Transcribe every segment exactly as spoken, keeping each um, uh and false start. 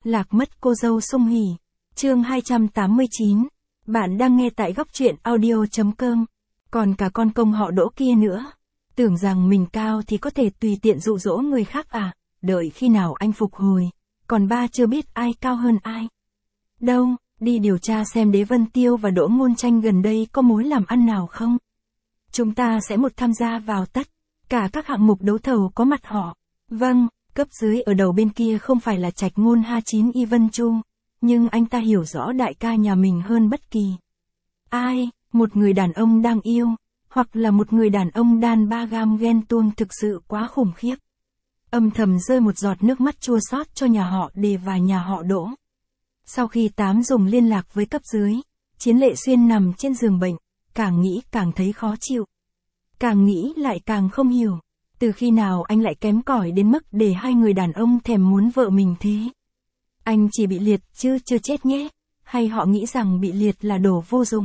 Lạc mất cô dâu Sung Hỉ. Chương hai trăm tám mươi chín. Bạn đang nghe tại góc truyện audio.com. Còn cả con công họ Đỗ kia nữa. Tưởng rằng mình cao thì có thể tùy tiện dụ dỗ người khác à, đợi khi nào anh phục hồi. Còn ba chưa biết ai cao hơn ai. Đâu, đi điều tra xem Đế Vân Tiêu và Đỗ Ngôn Tranh gần đây có mối làm ăn nào không. Chúng ta sẽ một tham gia vào tất cả các hạng mục đấu thầu có mặt họ. Vâng, cấp dưới ở đầu bên kia không phải là Trạch Ngôn ha chín Y Vân Chu, nhưng anh ta hiểu rõ đại ca nhà mình hơn bất kỳ ai, một người đàn ông đang yêu, hoặc là một người đàn ông đan ba gam ghen tuông thực sự quá khủng khiếp. Âm thầm rơi một giọt nước mắt chua xót cho nhà họ Đề và nhà họ Đỗ. Sau khi Tám dùng liên lạc với cấp dưới, Chiến Lệ Xuyên nằm trên giường bệnh, càng nghĩ càng thấy khó chịu. Càng nghĩ lại càng không hiểu, từ khi nào anh lại kém cỏi đến mức để hai người đàn ông thèm muốn vợ mình thế. Anh chỉ bị liệt chứ chưa chết nhé, hay họ nghĩ rằng bị liệt là đồ vô dụng.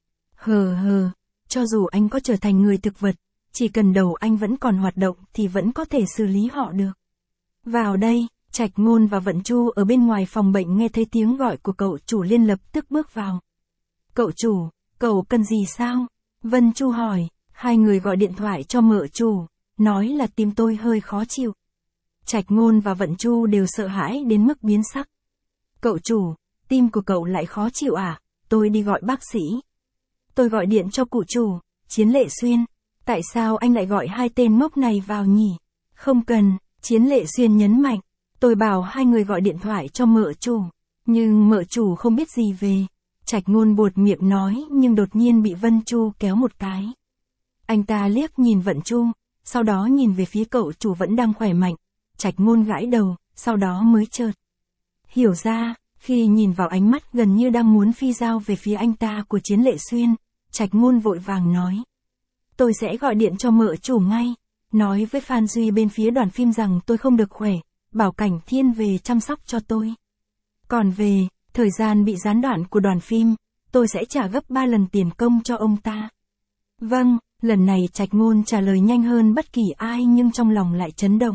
Hờ hờ, cho dù anh có trở thành người thực vật, chỉ cần đầu anh vẫn còn hoạt động thì vẫn có thể xử lý họ được. Vào đây, Trạch Ngôn và Vận Chu ở bên ngoài phòng bệnh nghe thấy tiếng gọi của cậu chủ liền lập tức bước vào. Cậu chủ, cậu cần gì sao? Vân Chu hỏi, hai người gọi điện thoại cho mợ chủ, nói là tim tôi hơi khó chịu. Trạch Ngôn và Vận Chu đều sợ hãi đến mức biến sắc. Cậu chủ, tim của cậu lại khó chịu à? Tôi đi gọi bác sĩ. Tôi gọi điện cho cụ chủ, Chiến Lệ Xuyên. Tại sao anh lại gọi hai tên ngốc này vào nhỉ? Không cần, Chiến Lệ Xuyên nhấn mạnh. Tôi bảo hai người gọi điện thoại cho mợ chủ. Nhưng mợ chủ không biết gì về. Trạch Ngôn buột miệng nói nhưng đột nhiên bị Vân Chu kéo một cái. Anh ta liếc nhìn Vận Chu, sau đó nhìn về phía cậu chủ vẫn đang khỏe mạnh. Trạch Ngôn gãi đầu, sau đó mới chợt hiểu ra, khi nhìn vào ánh mắt gần như đang muốn phi dao về phía anh ta của Chiến Lệ Xuyên, Trạch Ngôn vội vàng nói. Tôi sẽ gọi điện cho mợ chủ ngay, nói với Phan Duy bên phía đoàn phim rằng tôi không được khỏe, bảo Cảnh Thiên về chăm sóc cho tôi. Còn về, thời gian bị gián đoạn của đoàn phim, tôi sẽ trả gấp ba lần tiền công cho ông ta. Vâng, lần này Trạch Ngôn trả lời nhanh hơn bất kỳ ai nhưng trong lòng lại chấn động.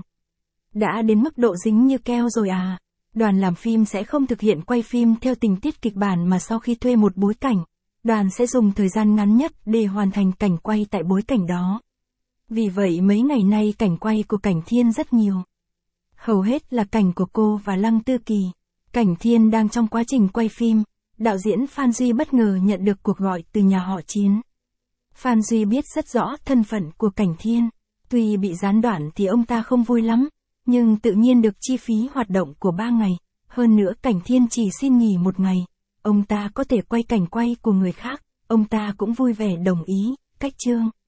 Đã đến mức độ dính như keo rồi à? Đoàn làm phim sẽ không thực hiện quay phim theo tình tiết kịch bản mà sau khi thuê một bối cảnh, đoàn sẽ dùng thời gian ngắn nhất để hoàn thành cảnh quay tại bối cảnh đó. Vì vậy mấy ngày nay cảnh quay của Cảnh Thiên rất nhiều. Hầu hết là cảnh của cô và Lăng Tư Kỳ. Cảnh Thiên đang trong quá trình quay phim, đạo diễn Phan Duy bất ngờ nhận được cuộc gọi từ nhà họ Chiến. Phan Duy biết rất rõ thân phận của Cảnh Thiên, tuy bị gián đoạn thì ông ta không vui lắm, nhưng tự nhiên được chi phí hoạt động của ba ngày, hơn nữa Cảnh Thiên chỉ xin nghỉ một ngày, ông ta có thể quay cảnh quay của người khác, ông ta cũng vui vẻ đồng ý, cách chương.